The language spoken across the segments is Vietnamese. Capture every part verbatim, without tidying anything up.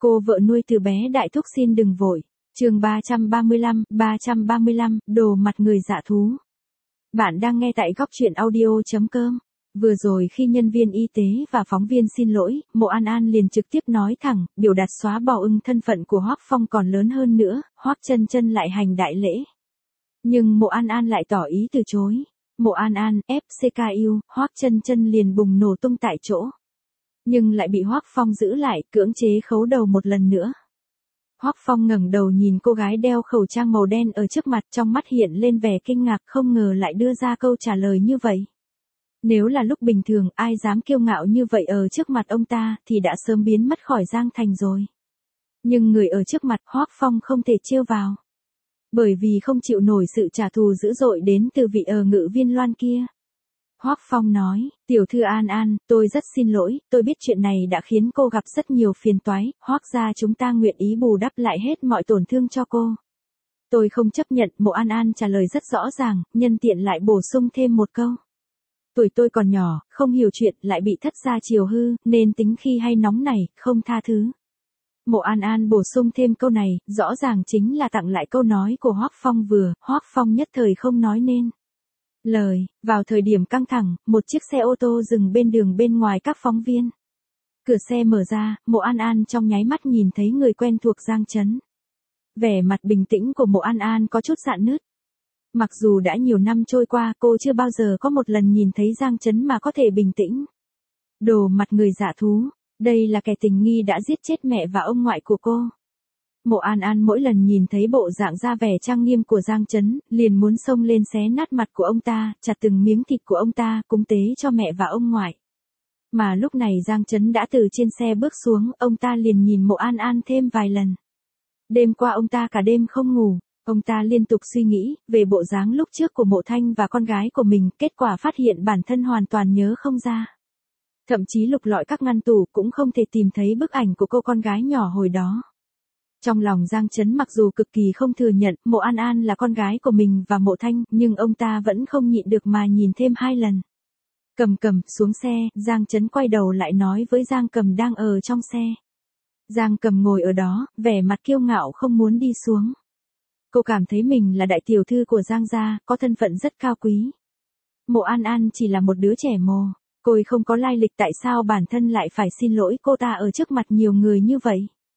Cô vợ nuôi từ bé đại thúc xin đừng vội. Chương ba trăm ba mươi lăm, ba trăm ba mươi lăm, đồ mặt người dạ thú. Bạn đang nghe tại góc truyện audio chấm com. Vừa rồi khi nhân viên y tế và phóng viên xin lỗi, Mộ An An liền trực tiếp nói thẳng, biểu đạt xóa bỏ ưng thân phận của Hoắc Phong còn lớn hơn nữa, Hoắc Chân Chân lại hành đại lễ. Nhưng Mộ An An lại tỏ ý từ chối. Mộ An An, ép xê ca u, Hoắc Chân Chân liền bùng nổ tung tại chỗ. Nhưng lại bị Hoắc Phong giữ lại, cưỡng chế khấu đầu một lần nữa. Hoắc Phong ngẩng đầu nhìn cô gái đeo khẩu trang màu đen ở trước mặt, trong mắt hiện lên vẻ kinh ngạc, không ngờ lại đưa ra câu trả lời như vậy. Nếu là lúc bình thường, ai dám kiêu ngạo như vậy ở trước mặt ông ta, thì đã sớm biến mất khỏi Giang Thành rồi. Nhưng người ở trước mặt Hoắc Phong không thể trêu vào. Bởi vì không chịu nổi sự trả thù dữ dội đến từ vị ở ngự viên Loan kia. Hoắc Phong nói, tiểu thư An An, tôi rất xin lỗi, tôi biết chuyện này đã khiến cô gặp rất nhiều phiền toái, Hoắc gia chúng ta nguyện ý bù đắp lại hết mọi tổn thương cho cô. Tôi không chấp nhận. Mộ An An trả lời rất rõ ràng, nhân tiện lại bổ sung thêm một câu. Tuổi tôi còn nhỏ, không hiểu chuyện, lại bị thất gia chiều hư, nên tính khi hay nóng này, không tha thứ. Mộ An An bổ sung thêm câu này, rõ ràng chính là tặng lại câu nói của Hoắc Phong vừa, Hoắc Phong nhất thời không nói nên lời. Vào thời điểm căng thẳng, một chiếc xe ô tô dừng bên đường bên ngoài các phóng viên. Cửa xe mở ra, Mộ An An trong nháy mắt nhìn thấy người quen thuộc Giang Chấn. Vẻ mặt bình tĩnh của Mộ An An có chút rạn nứt. Mặc dù đã nhiều năm trôi qua, cô chưa bao giờ có một lần nhìn thấy Giang Chấn mà có thể bình tĩnh. Đồ mặt người dạ thú, đây là kẻ tình nghi đã giết chết mẹ và ông ngoại của cô. Mộ An An mỗi lần nhìn thấy bộ dạng ra vẻ trang nghiêm của Giang Chấn, liền muốn xông lên xé nát mặt của ông ta, chặt từng miếng thịt của ông ta, cúng tế cho mẹ và ông ngoại. Mà lúc này Giang Chấn đã từ trên xe bước xuống, ông ta liền nhìn Mộ An An thêm vài lần. Đêm qua ông ta cả đêm không ngủ, ông ta liên tục suy nghĩ về bộ dáng lúc trước của Mộ Thanh và con gái của mình, kết quả phát hiện bản thân hoàn toàn nhớ không ra. Thậm chí lục lọi các ngăn tủ cũng không thể tìm thấy bức ảnh của cô con gái nhỏ hồi đó. Trong lòng Giang Chấn mặc dù cực kỳ không thừa nhận Mộ An An là con gái của mình và Mộ Thanh, nhưng ông ta vẫn không nhịn được mà nhìn thêm hai lần. Cầm Cầm, xuống xe, Giang Chấn quay đầu lại nói với Giang Cầm đang ở trong xe. Giang Cầm ngồi ở đó, vẻ mặt kiêu ngạo không muốn đi xuống. Cô cảm thấy mình là đại tiểu thư của Giang gia, có thân phận rất cao quý. Mộ An An chỉ là một đứa trẻ mồ côi không có lai lịch, tại sao bản thân lại phải xin lỗi cô ta ở trước mặt nhiều người như vậy?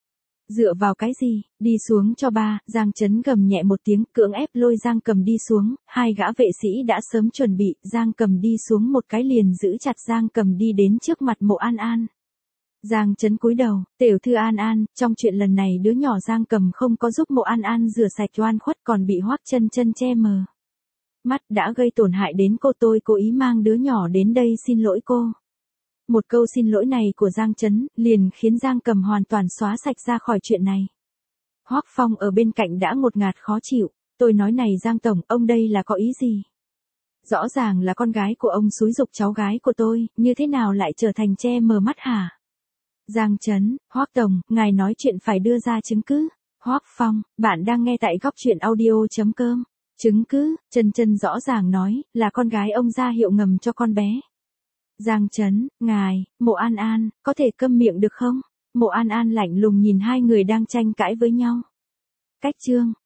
Dựa vào cái gì? Đi xuống cho ba. Giang Chấn gầm nhẹ một tiếng, cưỡng ép lôi Giang Cầm đi xuống. Hai gã vệ sĩ đã sớm chuẩn bị. Giang Cầm đi xuống một cái liền giữ chặt Giang Cầm đi đến trước mặt Mộ An An. Giang Chấn cúi đầu, tiểu thư An An, trong chuyện lần này đứa nhỏ Giang Cầm không có giúp Mộ An An rửa sạch oan khuất, còn bị Hoắc Chân Chân che mờ mắt, đã gây tổn hại đến cô, tôi cố ý mang đứa nhỏ đến đây xin lỗi cô. Một câu xin lỗi này của Giang Chấn liền khiến Giang Cầm hoàn toàn xóa sạch ra khỏi chuyện này. Hoắc Phong ở bên cạnh đã ngột ngạt khó chịu. Tôi nói này Giang Tổng, ông đây là có ý gì? Rõ ràng là con gái của ông xúi giục cháu gái của tôi, như thế nào lại trở thành che mờ mắt hả? Giang Chấn, Hoắc Tổng, ngài nói chuyện phải đưa ra chứng cứ. Hoắc Phong, bạn đang nghe tại góc truyện audio chấm com. Chứng cứ, Chân Chân rõ ràng nói, là con gái ông ra hiệu ngầm cho con bé. Giang Chấn, ngài, Mộ An An, có thể câm miệng được không? Mộ An An lạnh lùng nhìn hai người đang tranh cãi với nhau. Cách chương